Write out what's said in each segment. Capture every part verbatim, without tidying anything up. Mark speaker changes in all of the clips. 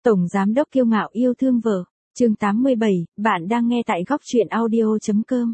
Speaker 1: Tổng giám đốc kiêu ngạo yêu thương vợ. Chương tám mươi bảy, bạn đang nghe tại góc truyện audio chấm com.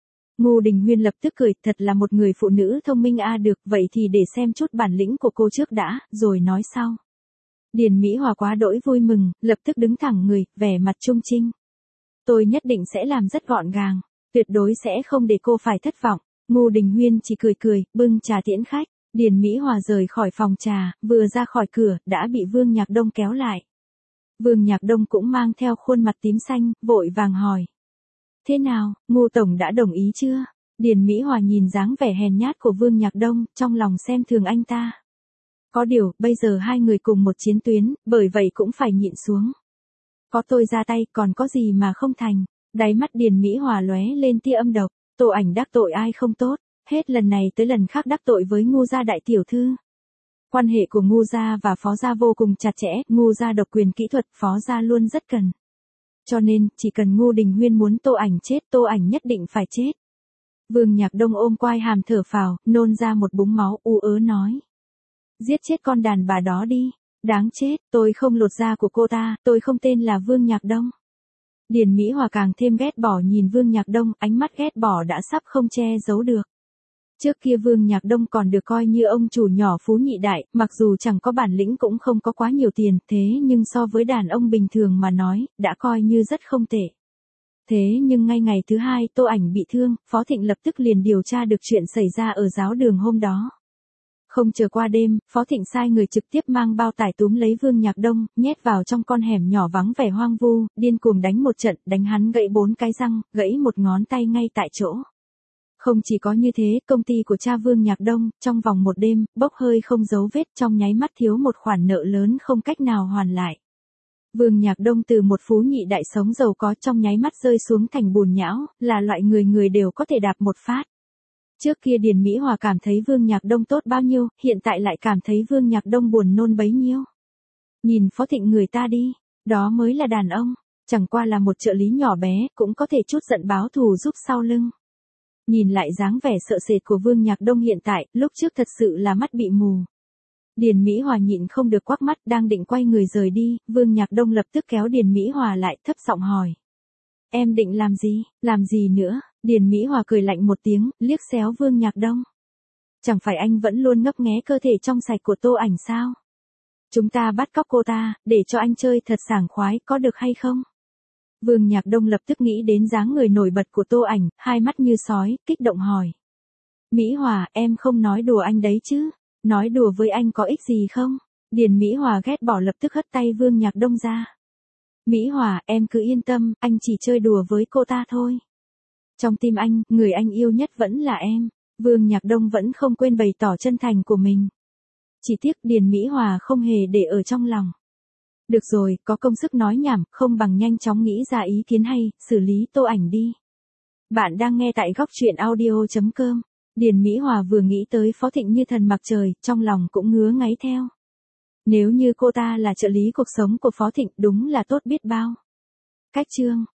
Speaker 1: Ngô Đình Huyên lập tức cười, thật là một người phụ nữ thông minh a, được, vậy thì để xem chút bản lĩnh của cô trước đã, rồi nói sau. Điền Mỹ Hòa quá đỗi vui mừng, lập tức đứng thẳng người, vẻ mặt trung trinh. Tôi nhất định sẽ làm rất gọn gàng, tuyệt đối sẽ không để cô phải thất vọng. Ngô Đình Huyên chỉ cười cười, bưng trà tiễn khách. Điền Mỹ Hòa rời khỏi phòng trà, vừa ra khỏi cửa, đã bị Vương Nhạc Đông kéo lại. Vương Nhạc Đông cũng mang theo khuôn mặt tím xanh, vội vàng hỏi. Thế nào, Ngô Tổng đã đồng ý chưa? Điền Mỹ Hòa nhìn dáng vẻ hèn nhát của Vương Nhạc Đông, trong lòng xem thường anh ta. Có điều, bây giờ hai người cùng một chiến tuyến, bởi vậy cũng phải nhịn xuống. Có tôi ra tay, còn có gì mà không thành. Đáy mắt Điền Mỹ Hòa lóe lên tia âm độc, Tô Ảnh đắc tội ai không tốt, hết lần này tới lần khác đắc tội với Ngô gia đại tiểu thư. Quan hệ của Ngô gia và Phó gia vô cùng chặt chẽ, Ngô gia độc quyền kỹ thuật, Phó gia luôn rất cần. Cho nên, chỉ cần Ngô Đình Huyên muốn Tô Ảnh chết, Tô Ảnh nhất định phải chết. Vương Nhạc Đông ôm quai hàm thở phào, nôn ra một búng máu, u ớ nói. Giết chết con đàn bà đó đi. Đáng chết, tôi không lột da của cô ta, tôi không tên là Vương Nhạc Đông. Điền Mỹ Hòa càng thêm ghét bỏ nhìn Vương Nhạc Đông, ánh mắt ghét bỏ đã sắp không che giấu được. Trước kia Vương Nhạc Đông còn được coi như ông chủ nhỏ phú nhị đại, mặc dù chẳng có bản lĩnh cũng không có quá nhiều tiền, thế nhưng so với đàn ông bình thường mà nói, đã coi như rất không tệ. Thế nhưng ngay ngày thứ hai Tô Ảnh bị thương, Phó Thịnh lập tức liền điều tra được chuyện xảy ra ở giáo đường hôm đó. Không chờ qua đêm, Phó Thịnh sai người trực tiếp mang bao tải túm lấy Vương Nhạc Đông, nhét vào trong con hẻm nhỏ vắng vẻ hoang vu, điên cuồng đánh một trận, đánh hắn gãy bốn cái răng, gãy một ngón tay ngay tại chỗ. Không chỉ có như thế, công ty của cha Vương Nhạc Đông, trong vòng một đêm, bốc hơi không dấu vết, trong nháy mắt thiếu một khoản nợ lớn không cách nào hoàn lại. Vương Nhạc Đông từ một phú nhị đại sống giàu có trong nháy mắt rơi xuống thành bùn nhão, là loại người người đều có thể đạp một phát. Trước kia Điền Mỹ Hòa cảm thấy Vương Nhạc Đông tốt bao nhiêu, hiện tại lại cảm thấy Vương Nhạc Đông buồn nôn bấy nhiêu. Nhìn Phó Thịnh người ta đi, đó mới là đàn ông, chẳng qua là một trợ lý nhỏ bé, cũng có thể chút giận báo thù giúp sau lưng. Nhìn lại dáng vẻ sợ sệt của Vương Nhạc Đông hiện tại, lúc trước thật sự là mắt bị mù. Điền Mỹ Hòa nhịn không được quắc mắt, đang định quay người rời đi, Vương Nhạc Đông lập tức kéo Điền Mỹ Hòa lại, thấp giọng hỏi. Em định làm gì, làm gì nữa? Điền Mỹ Hòa cười lạnh một tiếng, liếc xéo Vương Nhạc Đông. Chẳng phải anh vẫn luôn ngấp nghé cơ thể trong sạch của Tô Ảnh sao? Chúng ta bắt cóc cô ta, để cho anh chơi thật sảng khoái, có được hay không? Vương Nhạc Đông lập tức nghĩ đến dáng người nổi bật của Tô Ảnh, hai mắt như sói, kích động hỏi. Mỹ Hòa, em không nói đùa anh đấy chứ? Nói đùa với anh có ích gì không? Điền Mỹ Hòa ghét bỏ lập tức hất tay Vương Nhạc Đông ra. Mỹ Hòa, em cứ yên tâm, anh chỉ chơi đùa với cô ta thôi. Trong tim anh, người anh yêu nhất vẫn là em. Vương Nhạc Đông vẫn không quên bày tỏ chân thành của mình. Chỉ tiếc Điền Mỹ Hòa không hề để ở trong lòng. Được rồi, có công sức nói nhảm, không bằng nhanh chóng nghĩ ra ý kiến hay, xử lý Tô Ảnh đi. Bạn đang nghe tại góc truyện audio chấm com. Điền Mỹ Hòa vừa nghĩ tới Phó Thịnh như thần mặt trời, trong lòng cũng ngứa ngáy theo. Nếu như cô ta là trợ lý cuộc sống của Phó Thịnh, đúng là tốt biết bao. Cách chương